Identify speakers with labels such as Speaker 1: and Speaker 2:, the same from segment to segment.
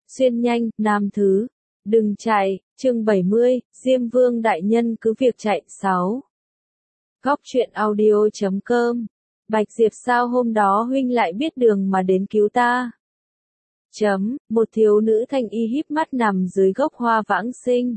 Speaker 1: Xuyên nhanh, nam thứ. Đừng chạy, chương 70, Diêm Vương đại nhân cứ việc chạy. 6. Góc truyện audio.com. Bạch Diệp sao hôm đó huynh lại biết đường mà đến cứu ta? Một thiếu nữ thanh y híp mắt nằm dưới gốc hoa vãng sinh.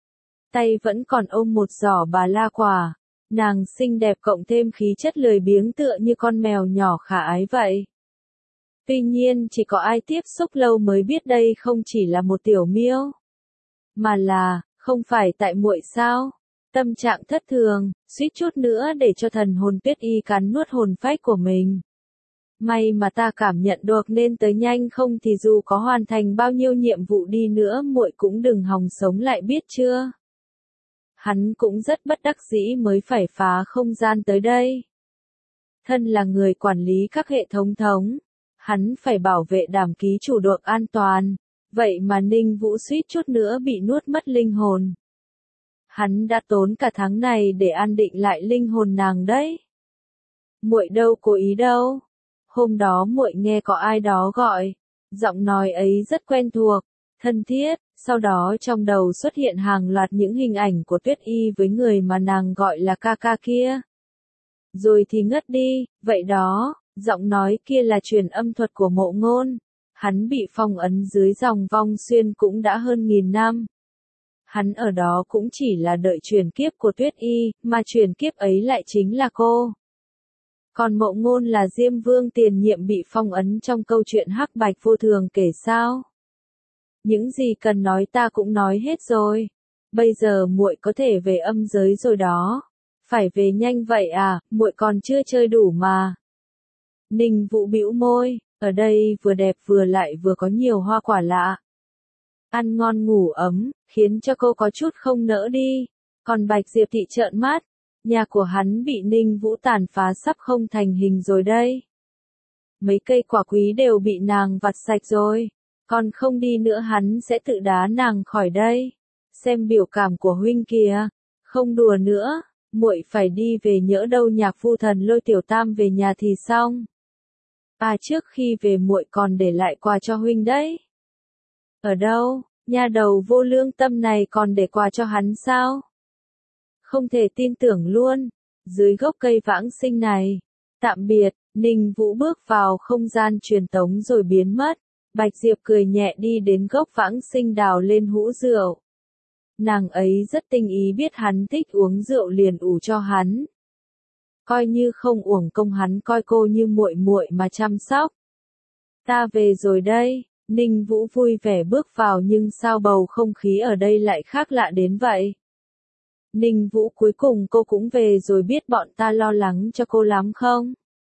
Speaker 1: Tay vẫn còn ôm một giỏ bà la quả. Nàng xinh đẹp cộng thêm khí chất lười biếng tựa như con mèo nhỏ khả ái vậy. Tuy nhiên chỉ có ai tiếp xúc lâu mới biết đây không chỉ là một tiểu miêu, mà là, không phải tại muội sao? Tâm trạng thất thường, suýt chút nữa để cho thần hồn Tuyết Y cắn nuốt hồn phách của mình. May mà ta cảm nhận được nên tới nhanh, không thì dù có hoàn thành bao nhiêu nhiệm vụ đi nữa muội cũng đừng hòng sống lại biết chưa? Hắn cũng rất bất đắc dĩ mới phải phá không gian tới đây. Thân là người quản lý các hệ thống hắn phải bảo vệ đảm ký chủ được an toàn, vậy mà Ninh Vũ suýt chút nữa bị nuốt mất linh hồn. Hắn đã tốn cả tháng này để an định lại linh hồn nàng đấy. Muội đâu cố ý đâu. Hôm đó muội nghe có ai đó gọi, giọng nói ấy rất quen thuộc, thân thiết, sau đó trong đầu xuất hiện hàng loạt những hình ảnh của Tuyết Y với người mà nàng gọi là ca ca kia. Rồi thì ngất đi, vậy đó, giọng nói kia là truyền âm thuật của Mộ Ngôn. Hắn bị phong ấn dưới dòng vong xuyên cũng đã hơn 1000 năm. Hắn ở đó cũng chỉ là đợi chuyển kiếp của Tuyết Y, mà chuyển kiếp ấy lại chính là cô. Còn Mộ Ngôn là Diêm Vương tiền nhiệm bị phong ấn trong câu chuyện Hắc Bạch Vô Thường kể sao? Những gì cần nói ta cũng nói hết rồi. Bây giờ muội có thể về âm giới rồi đó. Phải về nhanh vậy à, muội còn chưa chơi đủ mà. Ninh Vũ bĩu môi, ở đây vừa đẹp vừa lại vừa có nhiều hoa quả lạ. Ăn ngon ngủ ấm, khiến cho cô có chút không nỡ đi. Còn Bạch Diệp thì trợn mắt, nhà của hắn bị Ninh Vũ tàn phá sắp không thành hình rồi đây. Mấy cây quả quý đều bị nàng vặt sạch rồi, còn không đi nữa hắn sẽ tự đá nàng khỏi đây. Xem biểu cảm của huynh kìa, không đùa nữa, muội phải đi về, nhỡ đâu Nhạc Phu Thần lôi Tiểu Tam về nhà thì xong. Trước khi về muội còn để lại quà cho huynh đấy. Ở đâu, nha đầu vô lương tâm này còn để quà cho hắn sao? Không thể tin tưởng luôn, dưới gốc cây vãng sinh này. Tạm biệt, Ninh Vũ bước vào không gian truyền tống rồi biến mất. Bạch Diệp cười nhẹ đi đến gốc vãng sinh đào lên hũ rượu. Nàng ấy rất tinh ý biết hắn thích uống rượu liền ủ cho hắn. Coi như không uổng công hắn coi cô như muội muội mà chăm sóc. Ta về rồi đây, Ninh Vũ vui vẻ bước vào, nhưng sao bầu không khí ở đây lại khác lạ đến vậy? Ninh Vũ, cuối cùng cô cũng về rồi, biết bọn ta lo lắng cho cô lắm không?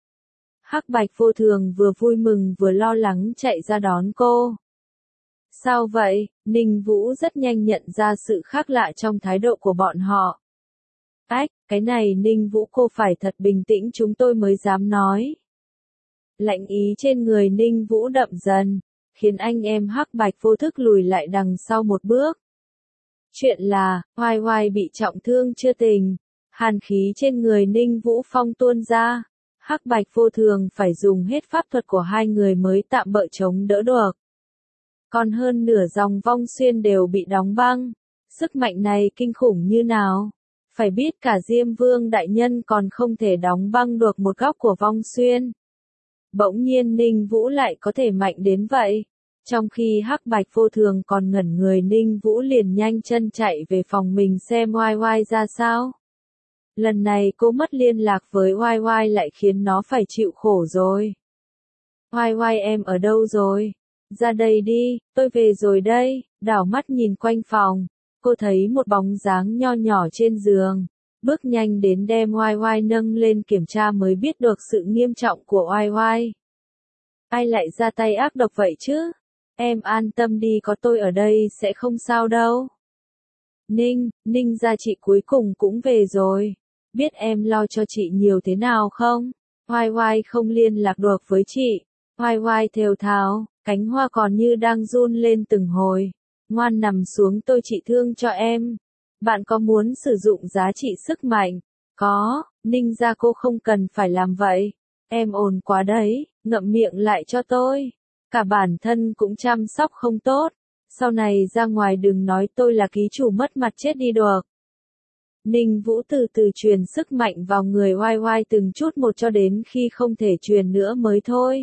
Speaker 1: Hắc Bạch Vô Thường vừa vui mừng vừa lo lắng chạy ra đón cô. Sao vậy? Ninh Vũ rất nhanh nhận ra sự khác lạ trong thái độ của bọn họ. Cái này Ninh Vũ cô phải thật bình tĩnh chúng tôi mới dám nói. Lạnh ý trên người Ninh Vũ đậm dần, khiến anh em Hắc Bạch vô thức lùi lại đằng sau một bước. Chuyện là, Hoài Hoài bị trọng thương chưa tỉnh, hàn khí trên người Ninh Vũ Phong tuôn ra. Hắc Bạch Vô Thường phải dùng hết pháp thuật của hai người mới tạm bợ chống đỡ được. Còn hơn nửa dòng vong xuyên đều bị đóng băng. Sức mạnh này kinh khủng như nào? Phải biết cả Diêm Vương đại nhân còn không thể đóng băng được một góc của vong xuyên. Bỗng nhiên Ninh Vũ lại có thể mạnh đến vậy. Trong khi Hắc Bạch Vô Thường còn ngẩn người, Ninh Vũ liền nhanh chân chạy về phòng mình xem Oai Oai ra sao. Lần này cô mất liên lạc với Oai Oai lại khiến nó phải chịu khổ rồi. Oai Oai em ở đâu rồi? Ra đây đi, tôi về rồi đây. Đảo mắt nhìn quanh phòng, cô thấy một bóng dáng nho nhỏ trên giường. Bước nhanh đến đem Oai Oai nâng lên kiểm tra mới biết được sự nghiêm trọng của Oai Oai. Ai lại ra tay ác độc vậy chứ? Em an tâm đi, có tôi ở đây sẽ không sao đâu. Ninh gia chị cuối cùng cũng về rồi. Biết em lo cho chị nhiều thế nào không? Oai Oai không liên lạc được với chị. Oai Oai thều thào, cánh hoa còn như đang run lên từng hồi. Ngoan nằm xuống, tôi trị thương cho em. Bạn có muốn sử dụng giá trị sức mạnh? Có, Ninh gia cô không cần phải làm vậy. Em ổn quá đấy, ngậm miệng lại cho tôi. cả bản thân cũng chăm sóc không tốt. Sau này ra ngoài đừng nói tôi là ký chủ mất mặt chết đi được. Ninh Vũ từ từ truyền sức mạnh vào người oai oai từng chút một cho đến khi không thể truyền nữa mới thôi.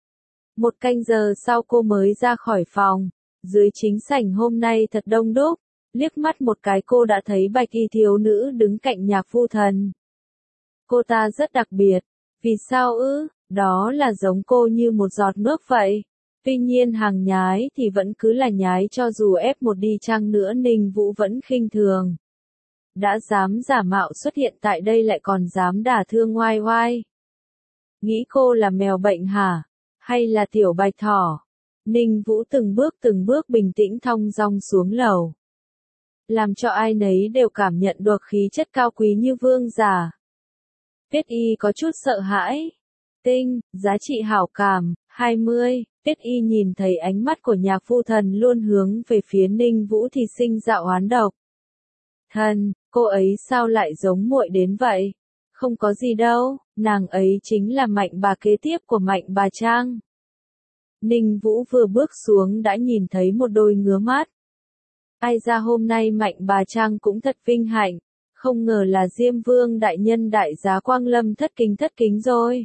Speaker 1: 1 canh giờ sau cô mới ra khỏi phòng. Dưới chính sảnh hôm nay thật đông đúc. Liếc mắt một cái cô đã thấy bạch y thiếu nữ đứng cạnh Nhạc Phu Thần. Cô ta rất đặc biệt. Vì sao ư? Đó là giống cô như một giọt nước vậy. Tuy nhiên hàng nhái thì vẫn cứ là nhái, cho dù ép một đi chăng nữa Ninh Vũ vẫn khinh thường. Đã dám giả mạo xuất hiện tại đây lại còn dám đả thương oai oai. Nghĩ cô là mèo bệnh hả? Hay là tiểu bạch thỏ? Ninh Vũ từng bước bình tĩnh thong dong xuống lầu. Làm cho ai nấy đều cảm nhận được khí chất cao quý như vương giả. Tuyết Y có chút sợ hãi. Tinh, giá trị hảo cảm, 20. Tuyết Y nhìn thấy ánh mắt của Nhạc Phu Thần luôn hướng về phía Ninh Vũ thì sinh ra oán độc. Thần, cô ấy sao lại giống muội đến vậy? Không có gì đâu, nàng ấy chính là Mạnh bà kế tiếp của Mạnh bà Trang. Ninh Vũ vừa bước xuống đã nhìn thấy một đôi ngứa mắt. Ai ra hôm nay Mạnh bà Trang cũng thật vinh hạnh, không ngờ là Diêm Vương đại nhân đại giá Quang Lâm thất kính rồi.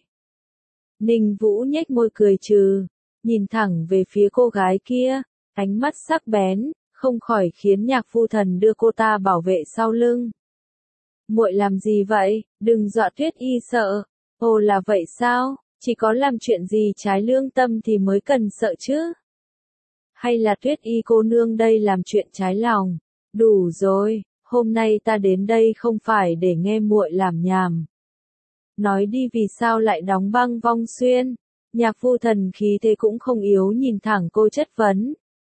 Speaker 1: Ninh Vũ nhếch môi cười trừ, nhìn thẳng về phía cô gái kia, ánh mắt sắc bén, không khỏi khiến Nhạc Phu Thần đưa cô ta bảo vệ sau lưng. Muội làm gì vậy, đừng dọa Tuyết Y sợ. Ồ là vậy sao, chỉ có làm chuyện gì trái lương tâm thì mới cần sợ chứ. Hay là Tuyết Y cô nương đây làm chuyện trái lòng. Đủ rồi, hôm nay ta đến đây không phải để nghe muội làm nhảm. Nói đi, vì sao lại đóng băng Vong Xuyên? Nhạc Phu Thần khí thế cũng không yếu nhìn thẳng cô chất vấn.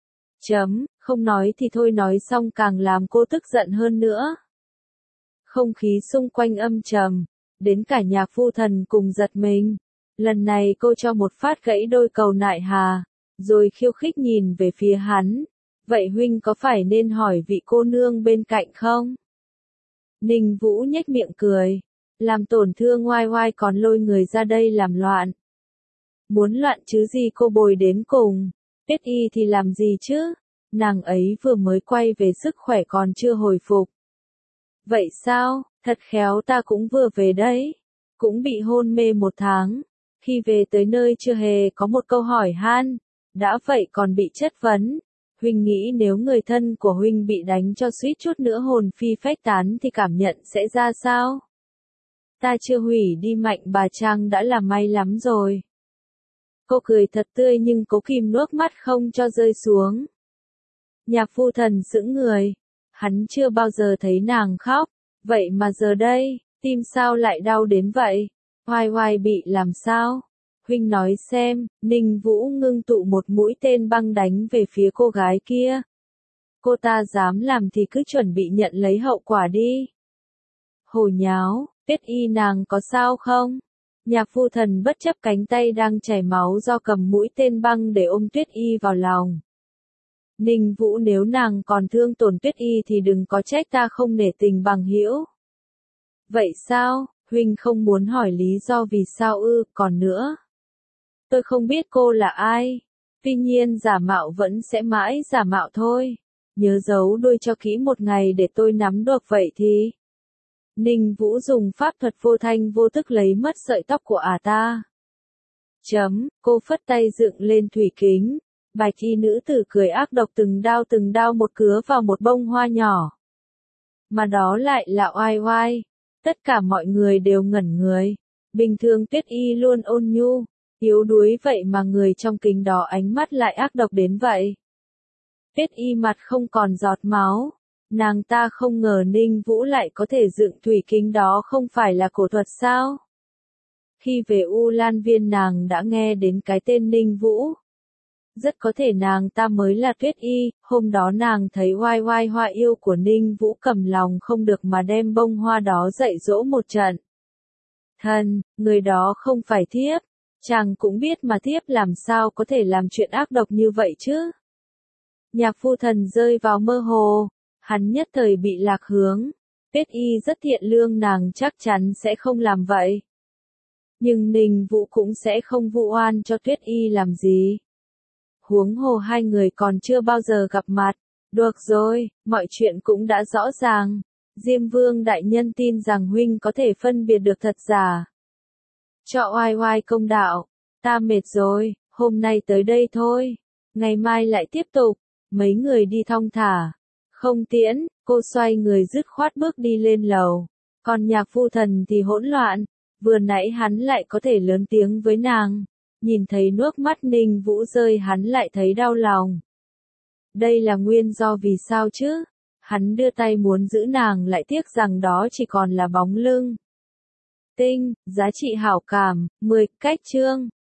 Speaker 1: Không nói thì thôi, nói xong càng làm cô tức giận hơn nữa. Không khí xung quanh âm trầm, đến cả Nhạc Phu Thần cùng giật mình. Lần này cô cho một phát gãy đôi cầu nại hà, rồi khiêu khích nhìn về phía hắn. Vậy huynh có phải nên hỏi vị cô nương bên cạnh không? Ninh Vũ nhếch miệng cười. Làm tổn thương oai oai còn lôi người ra đây làm loạn. Muốn loạn chứ gì, cô bồi đến cùng. Tuyết Y thì làm gì chứ? Nàng ấy vừa mới quay về, sức khỏe còn chưa hồi phục. Vậy sao? Thật khéo, ta cũng vừa về đấy. Cũng bị hôn mê 1 tháng. Khi về tới nơi chưa hề có một câu hỏi han. Đã vậy còn bị chất vấn. Huynh nghĩ nếu người thân của huynh bị đánh cho suýt chút nữa hồn phi phách tán thì cảm nhận sẽ ra sao? Ta chưa hủy đi Mạnh bà Trang đã là may lắm rồi. Cô cười thật tươi nhưng cố kìm nước mắt không cho rơi xuống. Nhạc Phu Thần sững người. Hắn chưa bao giờ thấy nàng khóc. Vậy mà giờ đây, tim sao lại đau đến vậy? Oai oai bị làm sao? Huynh nói xem. Ninh Vũ ngưng tụ một mũi tên băng đánh về phía cô gái kia. Cô ta dám làm thì cứ chuẩn bị nhận lấy hậu quả đi. Hồ nháo, Tuyết Y nàng có sao không? Nhạc Phu Thần bất chấp cánh tay đang chảy máu do cầm mũi tên băng để ôm Tuyết Y vào lòng. Ninh Vũ, nếu nàng còn thương tổn Tuyết Y thì đừng có trách ta không nể tình bằng hữu. Vậy sao, huynh không muốn hỏi lý do vì sao ư? Còn nữa, tôi không biết cô là ai. Tuy nhiên giả mạo vẫn sẽ mãi giả mạo thôi. Nhớ giấu đuôi cho kỹ, một ngày để tôi nắm được vậy thì. Ninh Vũ dùng pháp thuật vô thanh vô tức lấy mất sợi tóc của ta. Cô phất tay dựng lên thủy kính. Bạch y nữ tử cười ác độc, từng đao một cứa vào một bông hoa nhỏ. Mà đó lại là oai oai. Tất cả mọi người đều ngẩn người. Bình thường Tuyết Y luôn ôn nhu, yếu đuối, vậy mà người trong kính đó ánh mắt lại ác độc đến vậy. Tuyết Y mặt không còn giọt máu. Nàng ta không ngờ Ninh Vũ lại có thể dựng thủy kính đó, không phải là cổ thuật sao? Khi về U Lan Viên nàng đã nghe đến cái tên Ninh Vũ. Rất có thể nàng ta mới là Tuyết Y, hôm đó nàng thấy oai oai hoa yêu của Ninh Vũ, cầm lòng không được mà đem bông hoa đó dạy dỗ một trận. Thần, người đó không phải thiếp, chàng cũng biết mà, thiếp làm sao có thể làm chuyện ác độc như vậy chứ? Nhạc Phu Thần rơi vào mơ hồ, hắn nhất thời bị lạc hướng. Tuyết Y rất thiện lương, nàng chắc chắn sẽ không làm vậy. Nhưng Ninh Vũ cũng sẽ không vu oan cho Tuyết Y làm gì. Huống hồ hai người còn chưa bao giờ gặp mặt. Được rồi, mọi chuyện cũng đã rõ ràng. Diêm Vương đại nhân tin rằng huynh có thể phân biệt được thật giả. Cho oai oai công đạo, ta mệt rồi, hôm nay tới đây thôi, ngày mai lại tiếp tục. Mấy người đi thong thả. Không tiễn, cô xoay người dứt khoát bước đi lên lầu. Còn Nhạc Phu Thần thì hỗn loạn, vừa nãy hắn lại có thể lớn tiếng với nàng. Nhìn thấy nước mắt Ninh Vũ rơi hắn lại thấy đau lòng. Đây là nguyên do vì sao chứ? Hắn đưa tay muốn giữ nàng lại tiếc rằng đó chỉ còn là bóng lưng. Tinh, giá trị hảo cảm, 10, cách chương.